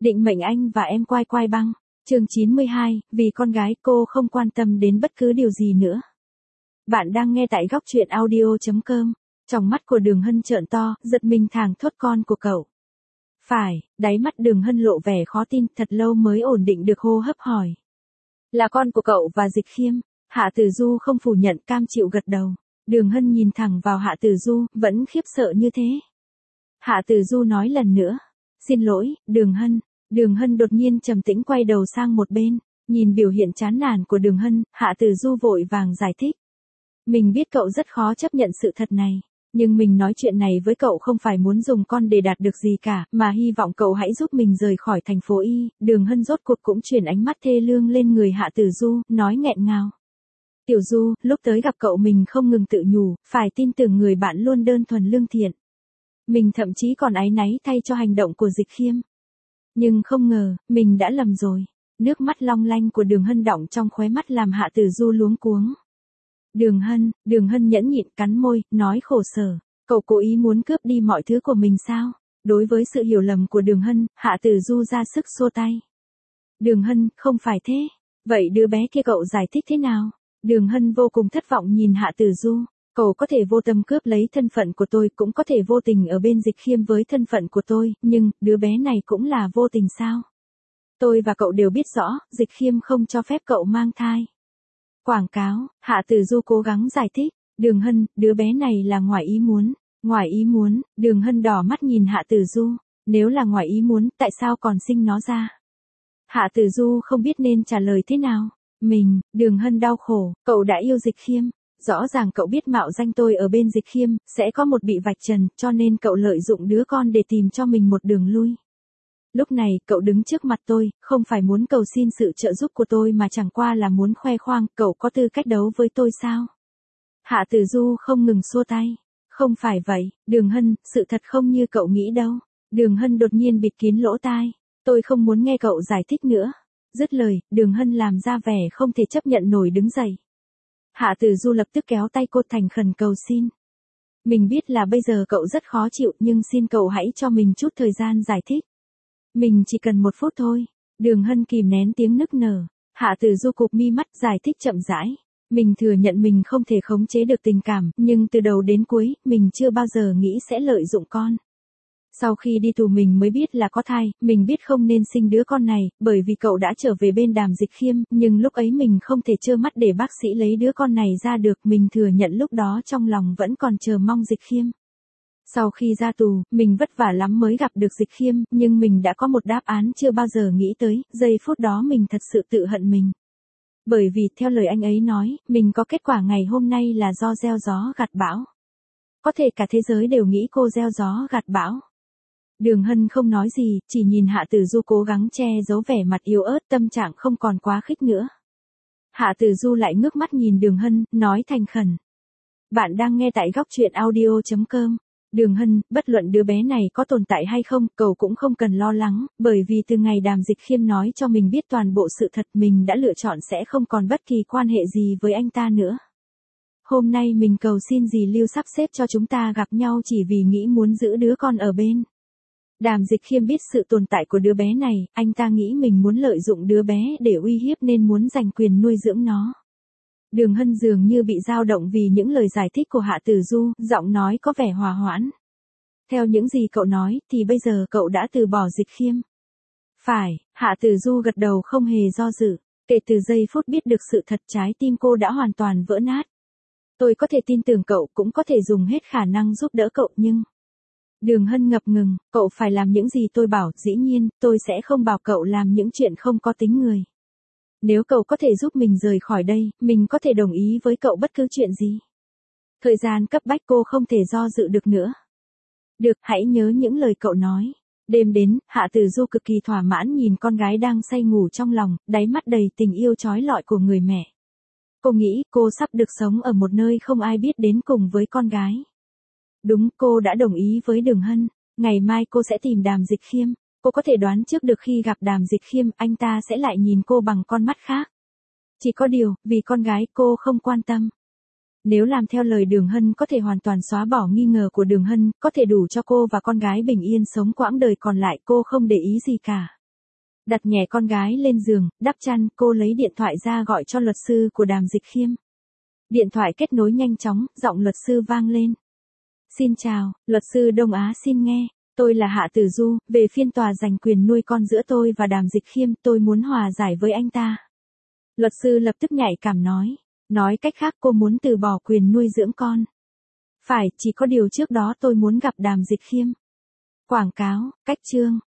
Định mệnh anh và em quai quai băng. Chương 92, vì con gái cô không quan tâm đến bất cứ điều gì nữa. Bạn đang nghe tại góc truyện audio.com. Trong mắt của Đường Hân trợn to, giật mình thảng thốt con của cậu. Phải, đáy mắt Đường Hân lộ vẻ khó tin, thật lâu mới ổn định được hô hấp hỏi. Là con của cậu và Dịch Khiêm. Hạ Tử Du không phủ nhận, cam chịu gật đầu. Đường Hân nhìn thẳng vào Hạ Tử Du, vẫn khiếp sợ như thế. Hạ Tử Du nói lần nữa. Xin lỗi, Đường Hân. Đường Hân đột nhiên trầm tĩnh quay đầu sang một bên, nhìn biểu hiện chán nản của Đường Hân, Hạ Tử Du vội vàng giải thích. Mình biết cậu rất khó chấp nhận sự thật này, nhưng mình nói chuyện này với cậu không phải muốn dùng con để đạt được gì cả, mà hy vọng cậu hãy giúp mình rời khỏi thành phố Y. Đường Hân rốt cuộc cũng chuyển ánh mắt thê lương lên người Hạ Tử Du, nói nghẹn ngào. Tiểu Du, lúc tới gặp cậu mình không ngừng tự nhủ, phải tin tưởng người bạn luôn đơn thuần lương thiện. Mình thậm chí còn áy náy thay cho hành động của Dịch Khiêm. Nhưng không ngờ, mình đã lầm rồi. Nước mắt long lanh của Đường Hân đọng trong khóe mắt làm Hạ Tử Du luống cuống. Đường Hân nhẫn nhịn cắn môi, nói khổ sở. Cậu cố ý muốn cướp đi mọi thứ của mình sao? Đối với sự hiểu lầm của Đường Hân, Hạ Tử Du ra sức xua tay. Đường Hân, không phải thế. Vậy đứa bé kia cậu giải thích thế nào? Đường Hân vô cùng thất vọng nhìn Hạ Tử Du. Cậu có thể vô tâm cướp lấy thân phận của tôi, cũng có thể vô tình ở bên Dịch Khiêm với thân phận của tôi, nhưng, đứa bé này cũng là vô tình sao? Tôi và cậu đều biết rõ, Dịch Khiêm không cho phép cậu mang thai. Quảng cáo, Hạ Tử Du cố gắng giải thích, Đường Hân, đứa bé này là ngoài ý muốn. Ngoài ý muốn, Đường Hân đỏ mắt nhìn Hạ Tử Du, nếu là ngoài ý muốn, tại sao còn sinh nó ra? Hạ Tử Du không biết nên trả lời thế nào. Đường Hân đau khổ, cậu đã yêu Dịch Khiêm. Rõ ràng cậu biết mạo danh tôi ở bên Dịch Khiêm, sẽ có một bị vạch trần, cho nên cậu lợi dụng đứa con để tìm cho mình một đường lui. Lúc này, cậu đứng trước mặt tôi, không phải muốn cầu xin sự trợ giúp của tôi mà chẳng qua là muốn khoe khoang, cậu có tư cách đấu với tôi sao? Hạ Tử Du không ngừng xua tay. Không phải vậy, Đường Hân, sự thật không như cậu nghĩ đâu. Đường Hân đột nhiên bịt kín lỗ tai. Tôi không muốn nghe cậu giải thích nữa. Dứt lời, Đường Hân làm ra vẻ không thể chấp nhận nổi đứng dậy. Hạ Tử Du lập tức kéo tay cô thành khẩn cầu xin. Mình biết là bây giờ cậu rất khó chịu, nhưng xin cậu hãy cho mình chút thời gian giải thích. Mình chỉ cần 1 phút thôi. Đường Hân kìm nén tiếng nức nở. Hạ Tử Du cụp mi mắt giải thích chậm rãi. Mình thừa nhận mình không thể khống chế được tình cảm, nhưng từ đầu đến cuối, mình chưa bao giờ nghĩ sẽ lợi dụng con. Sau khi đi tù mình mới biết là có thai, mình biết không nên sinh đứa con này, bởi vì cậu đã trở về bên Đàm Dịch Khiêm, nhưng lúc ấy mình không thể trơ mắt để bác sĩ lấy đứa con này ra được, mình thừa nhận lúc đó trong lòng vẫn còn chờ mong Dịch Khiêm. Sau khi ra tù, mình vất vả lắm mới gặp được Dịch Khiêm, nhưng mình đã có một đáp án chưa bao giờ nghĩ tới, giây phút đó mình thật sự tự hận mình. Bởi vì, theo lời anh ấy nói, mình có kết quả ngày hôm nay là do gieo gió gặt bão. Có thể cả thế giới đều nghĩ cô gieo gió gặt bão. Đường Hân không nói gì, chỉ nhìn Hạ Tử Du cố gắng che giấu vẻ mặt yếu ớt, tâm trạng không còn quá khích nữa. Hạ Tử Du lại ngước mắt nhìn Đường Hân, nói thành khẩn. Bạn đang nghe tại góc truyện audio.com. Đường Hân, bất luận đứa bé này có tồn tại hay không, cậu cũng không cần lo lắng, bởi vì từ ngày Đàm Dịch Khiêm nói cho mình biết toàn bộ sự thật, mình đã lựa chọn sẽ không còn bất kỳ quan hệ gì với anh ta nữa. Hôm nay mình cầu xin dì Lưu sắp xếp cho chúng ta gặp nhau chỉ vì nghĩ muốn giữ đứa con ở bên. Đàm Dịch Khiêm biết sự tồn tại của đứa bé này, anh ta nghĩ mình muốn lợi dụng đứa bé để uy hiếp nên muốn giành quyền nuôi dưỡng nó. Đường Hân dường như bị dao động vì những lời giải thích của Hạ Tử Du, giọng nói có vẻ hòa hoãn. Theo những gì cậu nói, thì bây giờ cậu đã từ bỏ Dịch Khiêm. Phải, Hạ Tử Du gật đầu không hề do dự. Kể từ giây phút biết được sự thật, trái tim cô đã hoàn toàn vỡ nát. Tôi có thể tin tưởng cậu, cũng có thể dùng hết khả năng giúp đỡ cậu, nhưng... Đường Hân ngập ngừng, cậu phải làm những gì tôi bảo, dĩ nhiên, tôi sẽ không bảo cậu làm những chuyện không có tính người. Nếu cậu có thể giúp mình rời khỏi đây, mình có thể đồng ý với cậu bất cứ chuyện gì. Thời gian cấp bách cô không thể do dự được nữa. Được, hãy nhớ những lời cậu nói. Đêm đến, Hạ Tử Du cực kỳ thỏa mãn nhìn con gái đang say ngủ trong lòng, đáy mắt đầy tình yêu trói lọi của người mẹ. Cô nghĩ cô sắp được sống ở một nơi không ai biết đến cùng với con gái. Đúng, cô đã đồng ý với Đường Hân. Ngày mai cô sẽ tìm Đàm Dịch Khiêm. Cô có thể đoán trước được khi gặp Đàm Dịch Khiêm, anh ta sẽ lại nhìn cô bằng con mắt khác. Chỉ có điều, vì con gái cô không quan tâm. Nếu làm theo lời Đường Hân có thể hoàn toàn xóa bỏ nghi ngờ của Đường Hân, có thể đủ cho cô và con gái bình yên sống quãng đời còn lại, cô không để ý gì cả. Đặt nhẹ con gái lên giường, đắp chăn, cô lấy điện thoại ra gọi cho luật sư của Đàm Dịch Khiêm. Điện thoại kết nối nhanh chóng, giọng luật sư vang lên. Xin chào, luật sư Đông Á xin nghe. Tôi là Hạ Tử Du, về phiên tòa giành quyền nuôi con giữa tôi và Đàm Dịch Khiêm, tôi muốn hòa giải với anh ta. Luật sư lập tức nhạy cảm nói. Nói cách khác cô muốn từ bỏ quyền nuôi dưỡng con. Phải, chỉ có điều trước đó tôi muốn gặp Đàm Dịch Khiêm. Quảng cáo, cách chương.